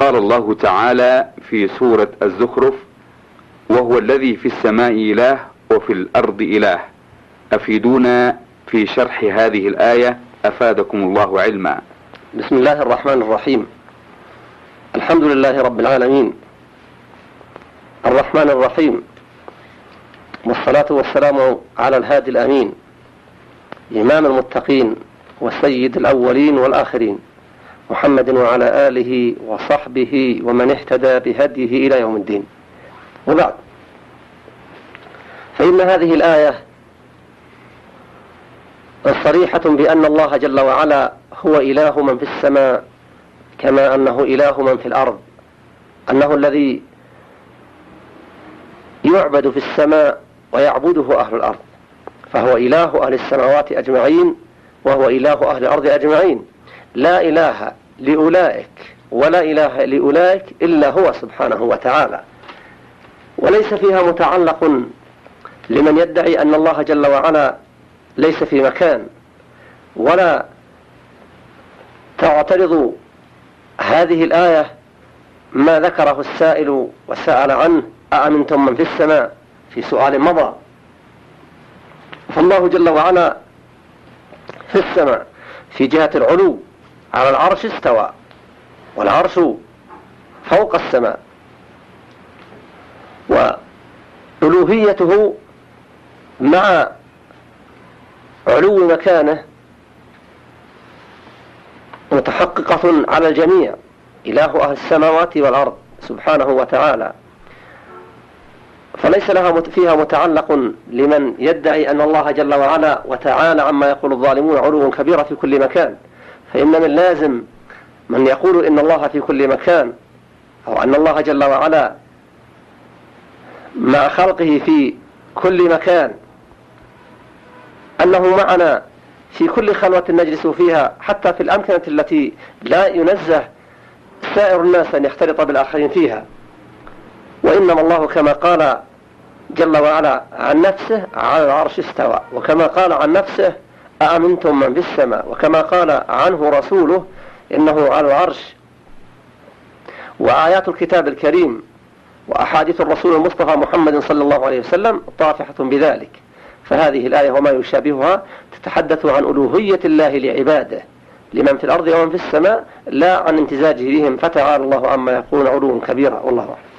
قال الله تعالى في سورة الزخرف: وهو الذي في السماء إله وفي الأرض إله. أفيدونا في شرح هذه الآية أفادكم الله علما. بسم الله الرحمن الرحيم. الحمد لله رب العالمين الرحمن الرحيم، والصلاة والسلام على الهادي الأمين إمام المتقين وسيد الأولين والآخرين، محمد وعلى آله وصحبه ومن اهتدى بهديه إلى يوم الدين. وبعد، فإن هذه الآية صريحة بأن الله جل وعلا هو إله من في السماء كما أنه إله من في الأرض، أنه الذي يعبد في السماء ويعبده أهل الأرض، فهو إله أهل السماوات أجمعين وهو إله أهل الأرض أجمعين، لا إله لأولئك ولا إله لأولئك إلا هو سبحانه وتعالى. وليس فيها متعلق لمن يدعي أن الله جل وعلا ليس في مكان، ولا تعترض هذه الآية ما ذكره السائل وسأل عنه: أأمنتم من في السماء، في سؤال مضى. فالله جل وعلا في السماء في جهة العلو على العرش استوى، والعرش فوق السماء، وألوهيته مع علو مكانه متحققة على الجميع، إله أهل السماوات والأرض سبحانه وتعالى. فليس لها فيها متعلق لمن يدعي أن الله جل وعلا وتعالى عما يقول الظالمون علو كبير في كل مكان. فإن من لازم من يقول إن الله في كل مكان، أو أن الله جل وعلا مع خلقه في كل مكان، أنه معنا في كل خلوة نجلس فيها، حتى في الأمكنة التي لا ينزه سائر الناس أن يختلط بالآخرين فيها. وإنما الله كما قال جل وعلا عن نفسه على العرش استوى، وكما قال عن نفسه أأمنتم من في السماء، وكما قال عنه رسوله إنه على العرش. وآيات الكتاب الكريم وأحاديث الرسول المصطفى محمد صلى الله عليه وسلم طافحة بذلك. فهذه الآية وما يشابهها تتحدث عن ألوهية الله لعباده لمن في الأرض ومن في السماء، لا عن امتزاجه بهم، فتعالى الله عما يقولون علوا كبيرا، والله أعلم.